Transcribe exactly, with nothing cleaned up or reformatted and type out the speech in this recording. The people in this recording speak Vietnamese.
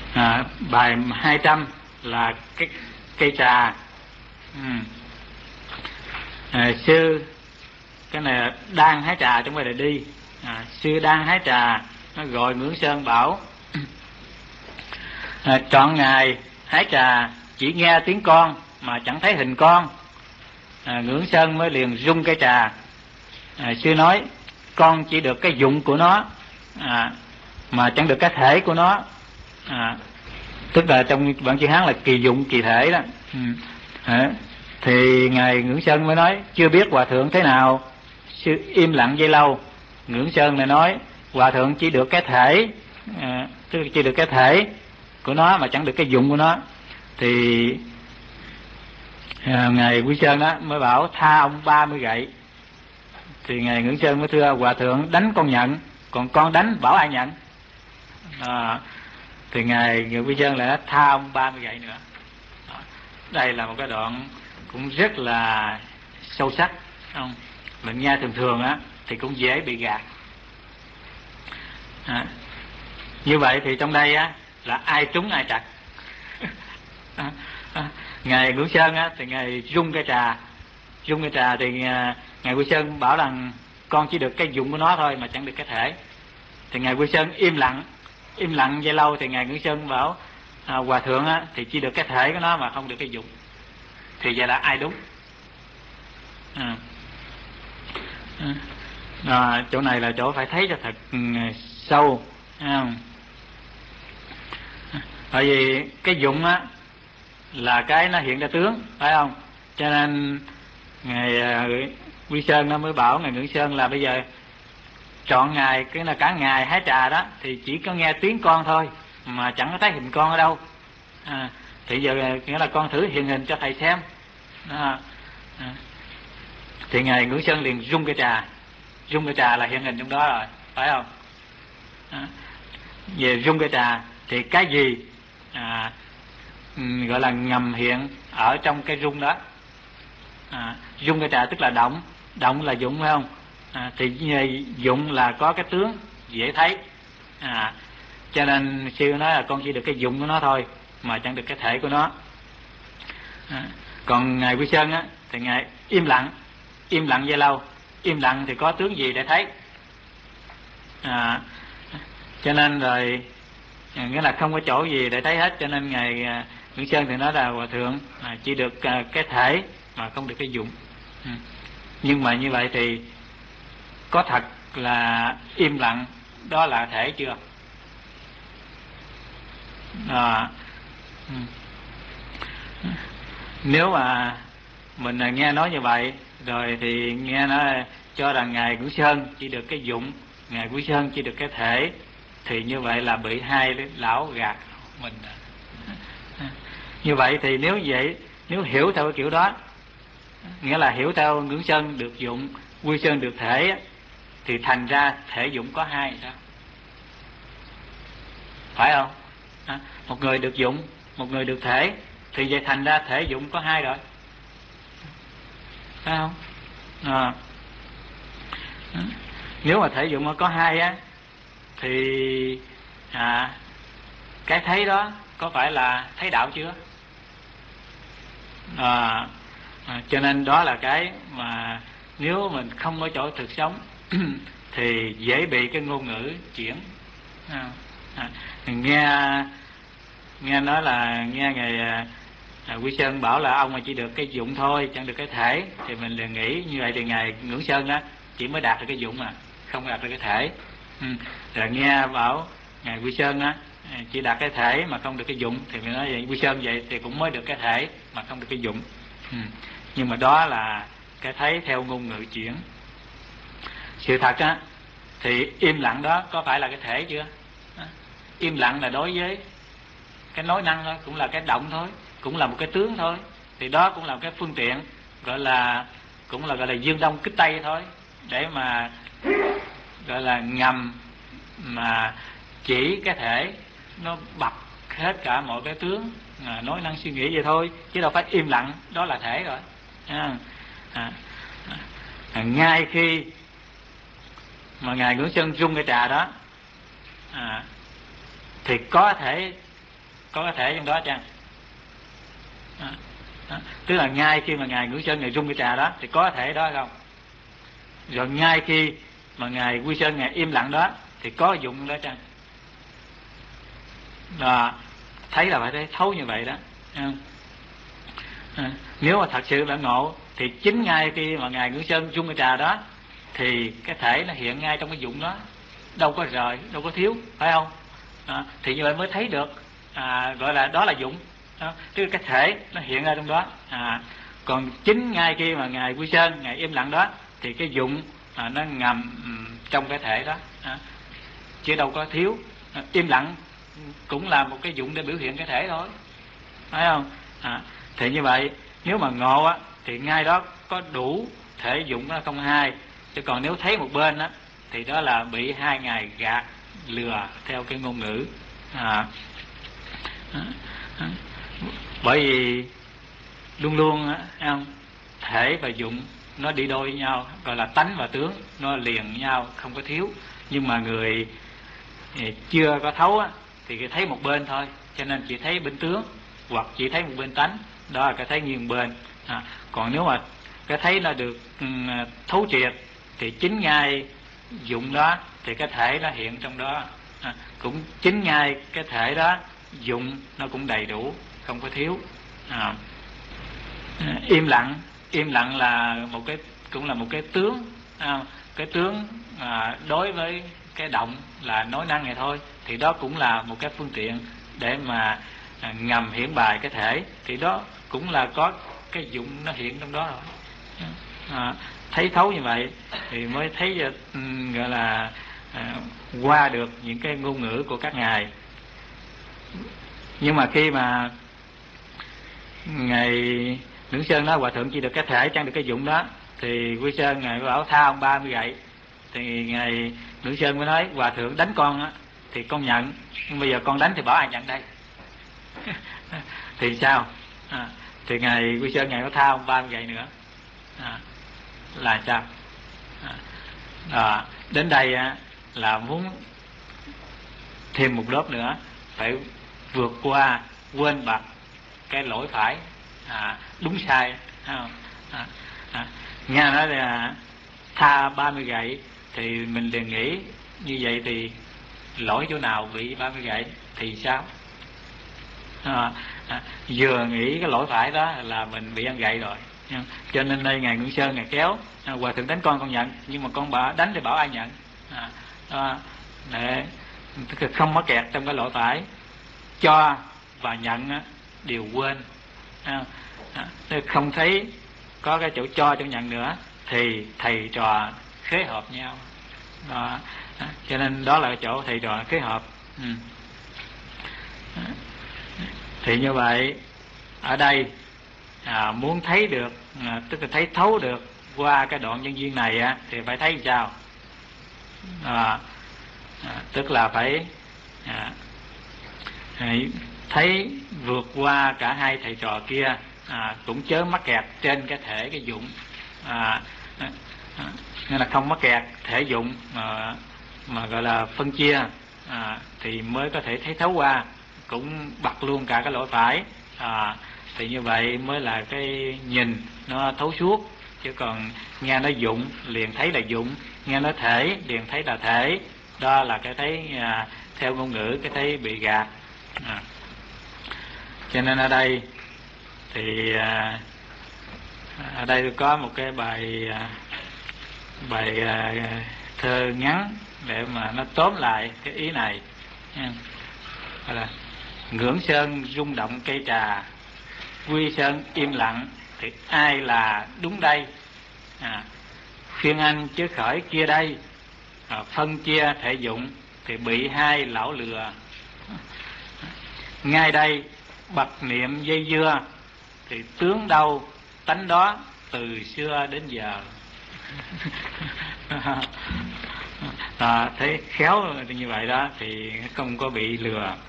À, bài hai trăm là cái cây trà. Ừ. À, sư cái này đang hái trà trong bài là đi. À, sư đang hái trà, nó gọi Ngưỡng Sơn bảo à, trọn ngày hái trà chỉ nghe tiếng con mà chẳng thấy hình con. À, Ngưỡng Sơn mới liền rung cây trà. À, sư nói con chỉ được cái dụng của nó, à, mà chẳng được cái thể của nó. À, tức là trong bản chữ Hán là kỳ dụng kỳ thể đó. Ừ. À, thì ngài Ngưỡng Sơn mới nói chưa biết hòa thượng thế nào. Sư im lặng giây lâu. Ngưỡng Sơn này nói hòa thượng chỉ được cái thể, à, tức là chỉ được cái thể của nó mà chẳng được cái dụng của nó. Thì à, ngài Quý Sơn đó mới bảo tha ông ba mươi gậy. Thì ngài Ngưỡng Sơn mới thưa hòa thượng đánh con nhận, còn con đánh bảo ai nhận. À, thì ngài Quý Sơn lại nói tha ông ba mươi gậy nữa. Đây là một cái đoạn cũng rất là sâu sắc, không? Mình nghe thường thường á thì cũng dễ bị gạt. À, như vậy thì trong đây á là ai trúng ai trật. à, à, ngài Ngưỡng Sơn á thì ngài rung cái trà, rung cái trà thì à, ngài Quý Sơn bảo rằng con chỉ được cái dụng của nó thôi mà chẳng được cái thể. Thì ngài Quý Sơn im lặng, im lặng vậy lâu thì ngài Ngưỡng Sơn bảo à, hòa thượng á thì chỉ được cái thể của nó mà không được cái dụng. Thì vậy là ai đúng? À. À, chỗ này là chỗ phải thấy cho thật sâu, không? Bởi vì cái dụng á là cái nó hiện ra tướng, phải không? Cho nên ngài Quý Sơn nó mới bảo ngài Ngưỡng Sơn là bây giờ trọn ngày, cái là cả ngày hái trà đó thì chỉ có nghe tiếng con thôi mà chẳng có thấy hình con ở đâu. À, thì giờ nghĩa là con thử hiện hình cho thầy xem. À, à. Thì ngài Ngưỡng Sơn liền rung cái trà, rung cái trà là hiện hình trong đó rồi, phải không? À, về rung cái trà thì cái gì à, gọi là ngầm hiện ở trong cái rung đó. À, rung cái trà tức là động, động là dụng, phải không? À, thì dụng là có cái tướng dễ thấy. À, cho nên sư nói là con chỉ được cái dụng của nó thôi mà chẳng được cái thể của nó. À, còn ngài Quý Sơn á thì ngài im lặng, im lặng về lâu. Im lặng thì có tướng gì để thấy. À, cho nên rồi nghĩa là không có chỗ gì để thấy hết. Cho nên ngài Ngưỡng Sơn thì nói là hòa thượng à, chỉ được à, cái thể mà không được cái dụng. Ừ. Nhưng mà như vậy thì có thật là im lặng đó là thể chưa? À, ừ. Nếu mà mình nghe nói như vậy rồi thì nghe nói cho rằng ngài Quý Sơn chỉ được cái dụng, ngài Quý Sơn chỉ được cái thể, thì như vậy là bị hai lão gạt mình. Như vậy thì nếu vậy, nếu hiểu theo cái kiểu đó, nghĩa là hiểu theo Ngưỡng Sơn được dụng, Quý Sơn được thể, thì thành ra thể dụng có hai đó, phải không? À, một người được dụng, một người được thể, thì vậy thành ra thể dụng có hai rồi, phải không? À, nếu mà thể dụng mà có hai á thì à, cái thấy đó có phải là thấy đạo chưa? À, à, cho nên đó là cái mà nếu mình không ở chỗ thực sống thì dễ bị cái ngôn ngữ chuyển. À, à, nghe nghe nói là nghe ngài à, Quý Sơn bảo là ông mà chỉ được cái dụng thôi chẳng được cái thể, thì mình liền nghĩ như vậy thì ngài Ngưỡng Sơn đó chỉ mới đạt được cái dụng mà không đạt được cái thể. Ừ. Rồi nghe bảo ngài Quý Sơn á chỉ đạt cái thể mà không được cái dụng, thì mình nói vậy Quý Sơn vậy thì cũng mới được cái thể mà không được cái dụng. Ừ. Nhưng mà đó là cái thấy theo ngôn ngữ chuyển. Sự thật á thì im lặng đó có phải là cái thể chưa? À, im lặng là đối với cái nói năng thôi, cũng là cái động thôi, cũng là một cái tướng thôi, thì đó cũng là một cái phương tiện gọi là cũng là gọi là dương đông kích tây thôi, để mà gọi là ngầm mà chỉ cái thể nó bập hết cả mọi cái tướng à, nói năng suy nghĩ vậy thôi, chứ đâu phải im lặng đó là thể rồi. À, à, à, ngay khi mà ngài Ngưỡng Sơn rung cái trà đó à, thì có thể có cái thể trong đó chăng? Đó. Đó. Tức là ngay khi mà ngài Ngữ Sơn ngài rung cái trà đó thì có cái thể đó không? Rồi ngay khi mà ngài Quy Sơn ngài im lặng đó thì có dụng đó chăng? Đó. Thấy là phải thấy thấu như vậy đó. À, nếu mà thật sự đã ngộ thì chính ngay khi mà ngài Ngữ Sơn rung cái trà đó thì cái thể nó hiện ngay trong cái dụng đó, đâu có rời, đâu có thiếu, phải không? À, thì như vậy mới thấy được, à, gọi là đó là dụng, à, tức là cái thể nó hiện ra trong đó. À, còn chính ngay khi mà ngài Quy Sơn ngài im lặng đó thì cái dụng à, nó ngầm um, trong cái thể đó, à, chứ đâu có thiếu. À, im lặng cũng là một cái dụng để biểu hiện cái thể thôi, phải không? À, thì như vậy nếu mà ngộ á thì ngay đó có đủ thể dụng nó không hai, chứ còn nếu thấy một bên á thì đó là bị hai ngài gạt lừa theo cái ngôn ngữ. À, à, à, bởi vì luôn luôn á, không, thể và dụng nó đi đôi với nhau, gọi là tánh và tướng, nó liền nhau không có thiếu. Nhưng mà người chưa có thấu á thì thấy một bên thôi, cho nên chỉ thấy bên tướng hoặc chỉ thấy một bên tánh, đó là cái thấy nghiêng bên. À, còn nếu mà cái thấy nó được um, thấu triệt thì chính ngay dụng đó thì cái thể nó hiện trong đó. À, cũng chính ngay cái thể đó dụng nó cũng đầy đủ, không có thiếu. À, im lặng, im lặng là một cái, cũng là một cái tướng. À, cái tướng à, đối với cái động là nói năng này thôi, thì đó cũng là một cái phương tiện để mà à, ngầm hiển bài cái thể, thì đó cũng là có cái dụng nó hiện trong đó rồi. À, thấy thấu như vậy thì mới thấy um, gọi là à, qua được những cái ngôn ngữ của các ngài. Nhưng mà khi mà ngài Lưỡng Sơn nói hòa thượng chỉ được cái thể chẳng được cái dụng đó, thì Quy Sơn ngài bảo tha ông ba mươi gậy, thì ngài Lưỡng Sơn mới nói hòa thượng đánh con á thì con nhận, nhưng bây giờ con đánh thì bảo ai nhận đây? Thì sao? À, thì ngài Quy Sơn ngài có tha ông ba mươi gậy nữa. À, là sao? À, à, đến đây á, là muốn thêm một lớp nữa, phải vượt qua quên bặt cái lỗi phải, à, đúng sai. À, à, à, nghe nói là tha ba mươi gậy thì mình liền nghĩ như vậy thì lỗi chỗ nào bị ba mươi gậy thì sao? À, à, vừa nghĩ cái lỗi phải đó là mình bị ăn gậy rồi. Cho nên đây ngài Ngưỡng Sơn ngài kéo, à, hòa thượng đánh con con nhận, nhưng mà con bà đánh thì bảo ai nhận? À, à, để không mắc kẹt trong cái lỗi phải, cho và nhận á, đều quên. À, à, không thấy có cái chỗ cho chỗ nhận nữa thì thầy trò khế hợp nhau. Đó, à, cho nên đó là cái chỗ thầy trò khế hợp. Ừ. À, thì như vậy ở đây à, muốn thấy được, à, tức là thấy thấu được qua cái đoạn nhân duyên này á, thì phải thấy sao? À, à, tức là phải à, thấy vượt qua cả hai thầy trò kia, à, cũng chớ mắc kẹt trên cái thể cái dụng, à, à, nên là không mắc kẹt thể dụng mà, mà gọi là phân chia, à, thì mới có thể thấy thấu qua, cũng bật luôn cả cái lỗi phải. À, thì như vậy mới là cái nhìn nó thấu suốt, chứ còn nghe nó dụng liền thấy là dụng, nghe nó thể liền thấy là thể, đó là cái thấy à, theo ngôn ngữ cái thấy bị gạt. À, cho nên ở đây thì à, ở đây tôi có một cái bài à, bài à, thơ ngắn để mà nó tóm lại cái ý này. Gọi là Ngưỡng Sơn rung động cây trà, Quy Sơn im lặng thì ai là đúng đây? À, khuyên anh chứ khởi kia đây, à, phân chia thể dụng thì bị hai lão lừa. Ngay đây bậc niệm dây dưa thì tướng đâu tánh đó từ xưa đến giờ. À, thấy khéo như vậy đó thì không có bị lừa.